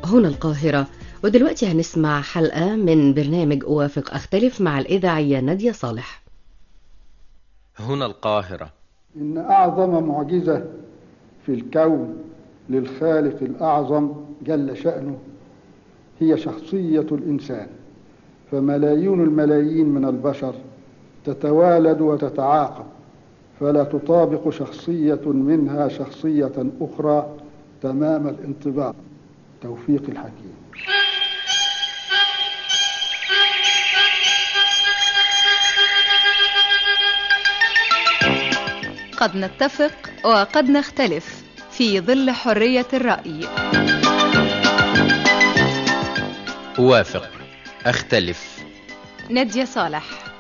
هنا القاهرة. ودلوقتي هنسمع حلقة من برنامج أوافق أختلف مع الإذاعية نادية صالح. هنا القاهرة. إن أعظم معجزة في الكون للخالق الأعظم جل شأنه هي شخصية الإنسان، فملايين الملايين من البشر تتوالد وتتعاقب، فلا تطابق شخصية منها شخصية أخرى تمام الانطباق. توفيق الحكيم. قد نتفق وقد نختلف في ظل حرية الرأي. أوافق أختلف. نادية صالح.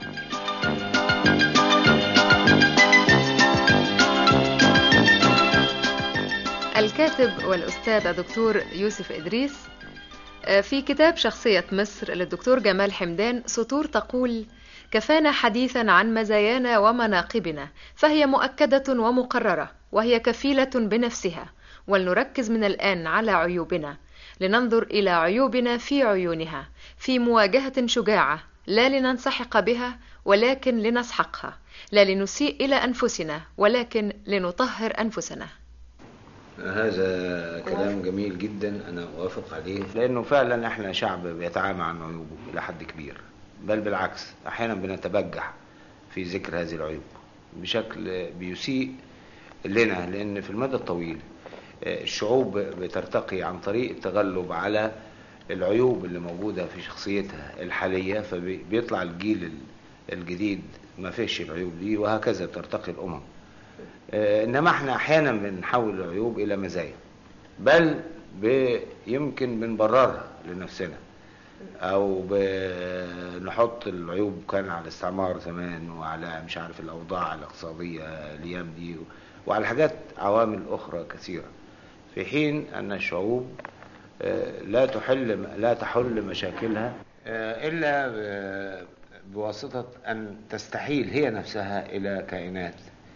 الكاتب والأستاذ الدكتور يوسف إدريس في كتاب شخصية مصر للدكتور جمال حمدان سطور تقول: كفانا حديثا عن مزايانا ومناقبنا، فهي مؤكدة ومقررة، وهي كفيلة بنفسها، ولنركز من الآن على عيوبنا، لننظر إلى عيوبنا في عيونها، في مواجهة شجاعة، لا لننسحق بها ولكن لنسحقها، لا لنسيء إلى أنفسنا ولكن لنطهر أنفسنا. هذا كلام جميل جدا، أنا أوافق عليه، لأنه فعلا إحنا شعب بيتعامى عن عيوبه إلى حد كبير، بل بالعكس أحيانا بنتبجح في ذكر هذه العيوب بشكل بيسيء لنا، لأن في المدى الطويل الشعوب بترتقي عن طريق التغلب على العيوب اللي موجودة في شخصيتها الحالية، فبيطلع الجيل الجديد ما فيش العيوب دي، وهكذا بترتقي الأمم. إنما احنا أحيانا بنحول العيوب إلى مزايا، بل يمكن بنبررها لنفسنا، او بنحط العيوب كان على الاستعمار زمان، وعلى مش عارف الاوضاع الاقتصاديه الايام دي، وعلى حاجات عوامل اخرى كثيره، في حين ان الشعوب لا تحل مشاكلها الا بواسطه ان تستحيل هي نفسها الى كائنات.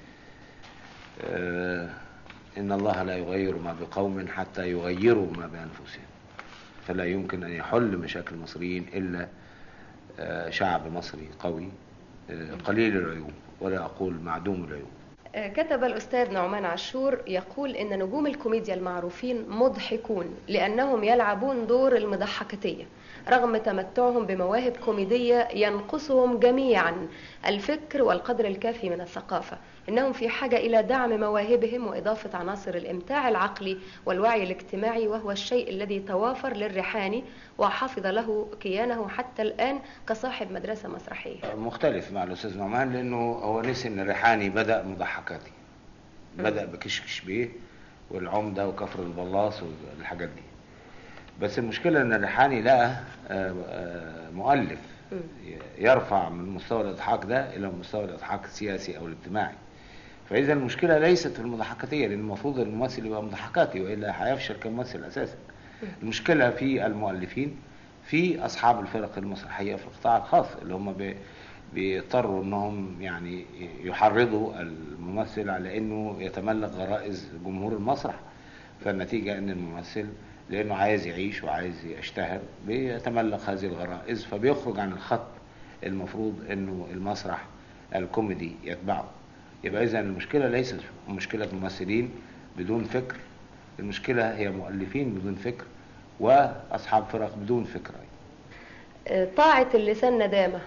ان الله لا يغير ما بقوم حتى يغيروا ما بانفسهم، فلا يمكن أن يحل مشاكل المصريين إلا شعب مصري قوي قليل العيوب، ولا أقول معدوم العيوب. كتب الأستاذ نعمان عاشور يقول إن نجوم الكوميديا المعروفين مضحكون لأنهم يلعبون دور المضحكتية، رغم تمتعهم بمواهب كوميدية ينقصهم جميعا الفكر والقدر الكافي من الثقافة. إنهم في حاجة إلى دعم مواهبهم وإضافة عناصر الإمتاع العقلي والوعي الاجتماعي، وهو الشيء الذي توافر للريحاني وحافظ له كيانه حتى الآن كصاحب مدرسة مسرحية. مختلف مع الأستاذ نعمان، لأنه هو نسي إن الريحاني بدأ مضحكاتي، بدأ بكشكش بيه والعمدة وكفر البلاص والحاجات دي، بس المشكلة إن الريحاني لقى مؤلف يرفع من مستوى الإضحاك ده إلى مستوى الإضحاك السياسي أو الاجتماعي. فإذا المشكلة ليست في المضحكاتية، لأن المفروض الممثل يبقى مضحكاتي وإلا هيفشل كممثل أساسا. المشكلة في المؤلفين، في أصحاب الفرق المسرحية في القطاع الخاص، اللي هم بيضطروا أنهم يعني يحرضوا الممثل على أنه يتملك غرائز جمهور المسرح، فالنتيجة أن الممثل لأنه عايز يعيش وعايز يشتهر بيتملك هذه الغرائز، فبيخرج عن الخط المفروض أنه المسرح الكوميدي يتبعه. يبقى إذن المشكلة ليست مشكلة ممثلين بدون فكر، المشكلة هي مؤلفين بدون فكر وأصحاب فرق بدون فكر. طاعة اللسان ندامة.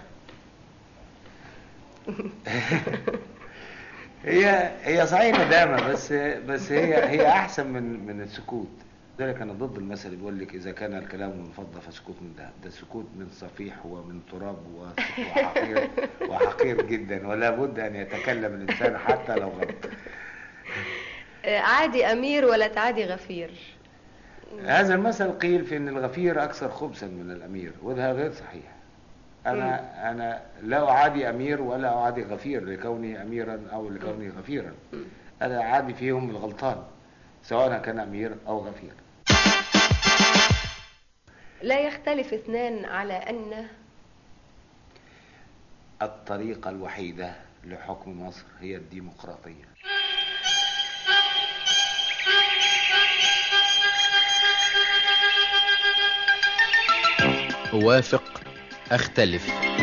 هي صحيح ندامة، بس هي أحسن من السكوت. ذلك أنا ضد المثل اللي بيقول لك إذا كان الكلام من فضة فسكوت من ذهب. ده السكوت من صفيح ومن تراب وحقير جدا، ولا بد أن يتكلم الإنسان حتى لو غلط. عادي أمير ولا تعادي غفير. هذا المثل قيل في أن الغفير أكثر خبثا من الأمير، وده غير صحيح. أنا لا أعادي أمير ولا أعادي غفير لكوني أميرا أو لكوني غفيرا، أنا أعادي فيهم الغلطان سواء كان أمير أو غفير. لا يختلف اثنان على أن الطريقة الوحيدة لحكم مصر هي الديمقراطية. أوافق أختلف.